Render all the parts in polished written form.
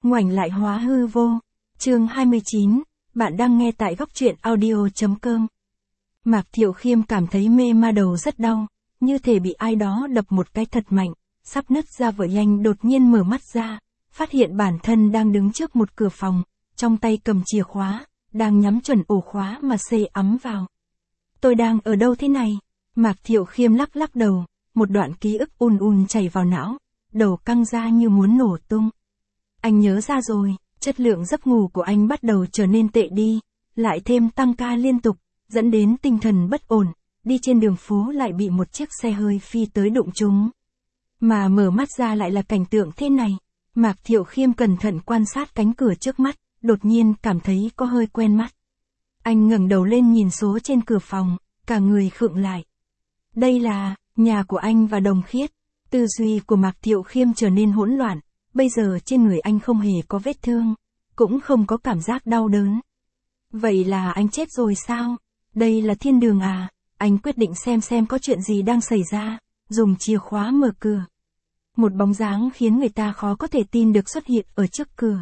ngoảnh lại hóa hư vô. Chương 29, bạn đang nghe tại góc truyện audio.com. Mạc Thiệu Khiêm cảm thấy mê ma đầu rất đau, như thể bị ai đó đập một cái thật mạnh, sắp nứt ra vỡ nhanh. Đột nhiên mở mắt ra, phát hiện bản thân đang đứng trước một cửa phòng, trong tay cầm chìa khóa, đang nhắm chuẩn ổ khóa mà xê ấm vào. Tôi đang ở đâu thế này? Mạc Thiệu Khiêm lắc lắc đầu, một đoạn ký ức chảy vào não, đầu căng ra như muốn nổ tung. Anh nhớ ra rồi, chất lượng giấc ngủ của anh bắt đầu trở nên tệ đi, lại thêm tăng ca liên tục, dẫn đến tinh thần bất ổn, đi trên đường phố lại bị một chiếc xe hơi phi tới đụng trúng. Mà mở mắt ra lại là cảnh tượng thế này. Mạc Thiệu Khiêm cẩn thận quan sát cánh cửa trước mắt, đột nhiên cảm thấy có hơi quen mắt. Anh ngẩng đầu lên nhìn số trên cửa phòng, cả người khựng lại. Đây là nhà của anh và Đồng Khiết. Tư duy của Mạc Thiệu Khiêm trở nên hỗn loạn, bây giờ trên người anh không hề có vết thương, cũng không có cảm giác đau đớn. Vậy là anh chết rồi sao? Đây là thiên đường à? Anh quyết định xem có chuyện gì đang xảy ra, dùng chìa khóa mở cửa. Một bóng dáng khiến người ta khó có thể tin được xuất hiện ở trước cửa.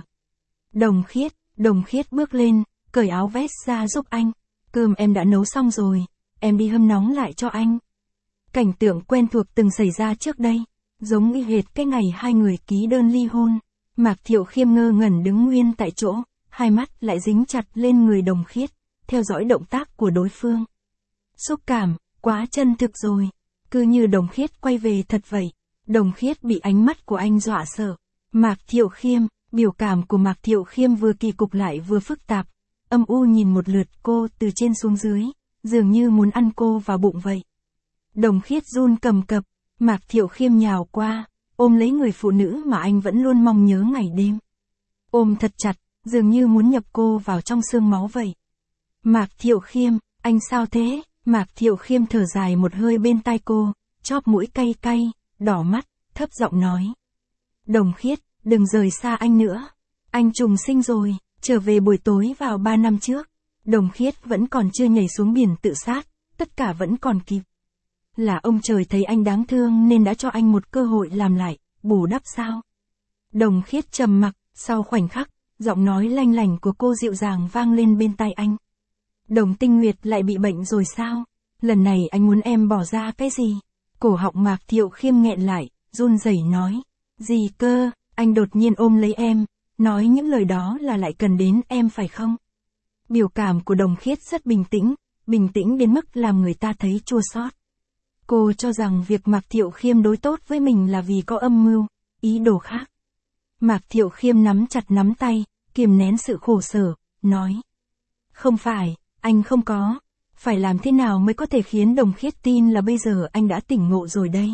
Đồng Khiết bước lên, cởi áo vest ra giúp anh. Cơm em đã nấu xong rồi, em đi hâm nóng lại cho anh. Cảnh tượng quen thuộc từng xảy ra trước đây, giống y hệt cái ngày hai người ký đơn ly hôn. Mạc Thiệu Khiêm ngơ ngẩn đứng nguyên tại chỗ, hai mắt lại dính chặt lên người Đồng Khiết, theo dõi động tác của đối phương. Xúc cảm, quá chân thực rồi, cứ như Đồng Khiết quay về thật vậy. Đồng Khiết bị ánh mắt của anh dọa sợ. Mạc Thiệu Khiêm, biểu cảm của Mạc Thiệu Khiêm vừa kỳ cục lại vừa phức tạp, âm u nhìn một lượt cô từ trên xuống dưới, dường như muốn ăn cô vào bụng vậy. Đồng Khiết run cầm cập, Mạc Thiệu Khiêm nhào qua, ôm lấy người phụ nữ mà anh vẫn luôn mong nhớ ngày đêm. Ôm thật chặt, dường như muốn nhập cô vào trong xương máu vậy. Mạc Thiệu Khiêm, anh sao thế? Mạc Thiệu Khiêm thở dài một hơi bên tai cô, chóp mũi cay cay, đỏ mắt, thấp giọng nói. Đồng Khiết, đừng rời xa anh nữa. Anh trùng sinh rồi, trở về buổi tối vào 3 năm trước. Đồng Khiết vẫn còn chưa nhảy xuống biển tự sát, tất cả vẫn còn kịp. Là ông trời thấy anh đáng thương nên đã cho anh một cơ hội làm lại, bù đắp sao? Đồng Khiết trầm mặc, sau khoảnh khắc, giọng nói lanh lảnh của cô dịu dàng vang lên bên tai anh. Đồng Tinh Nguyệt lại bị bệnh rồi sao? Lần này anh muốn em bỏ ra cái gì? Cổ họng Mạc Thiệu Khiêm nghẹn lại, run rẩy nói. Gì cơ? Anh đột nhiên ôm lấy em, nói những lời đó là lại cần đến em phải không? Biểu cảm của Đồng Khiết rất bình tĩnh đến mức làm người ta thấy chua xót. Cô cho rằng việc Mạc Thiệu Khiêm đối tốt với mình là vì có âm mưu, ý đồ khác. Mạc Thiệu Khiêm nắm chặt nắm tay, kiềm nén sự khổ sở, nói. Không phải, anh không có. Phải làm thế nào mới có thể khiến Đồng Khiết tin là bây giờ anh đã tỉnh ngộ rồi đây?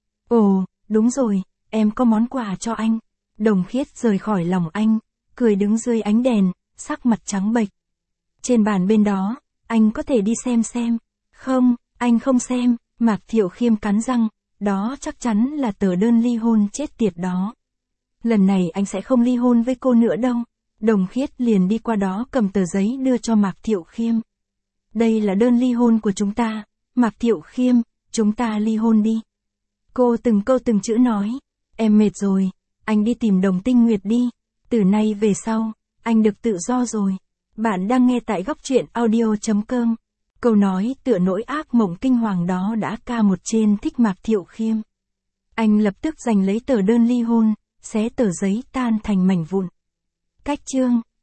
Ồ, đúng rồi, em có món quà cho anh. Đồng Khiết rời khỏi lòng anh, cười đứng dưới ánh đèn, sắc mặt trắng bệch. Trên bàn bên đó, anh có thể đi xem. Không, anh không xem. Mạc Thiệu Khiêm cắn răng, đó chắc chắn là tờ đơn ly hôn chết tiệt đó. Lần này anh sẽ không ly hôn với cô nữa đâu. Đồng Khiết liền đi qua đó cầm tờ giấy đưa cho Mạc Thiệu Khiêm. Đây là đơn ly hôn của chúng ta, Mạc Thiệu Khiêm, chúng ta ly hôn đi. Cô từng câu từng chữ nói, em mệt rồi, anh đi tìm Đồng Tinh Nguyệt đi, từ nay về sau, anh được tự do rồi. Bạn đang nghe tại góc truyện audio.com. Câu nói tựa nỗi ác mộng kinh hoàng đó đã ca một trên thích Mạc Thiệu Khiêm. Anh lập tức giành lấy tờ đơn ly hôn, xé tờ giấy tan thành mảnh vụn. Cách chương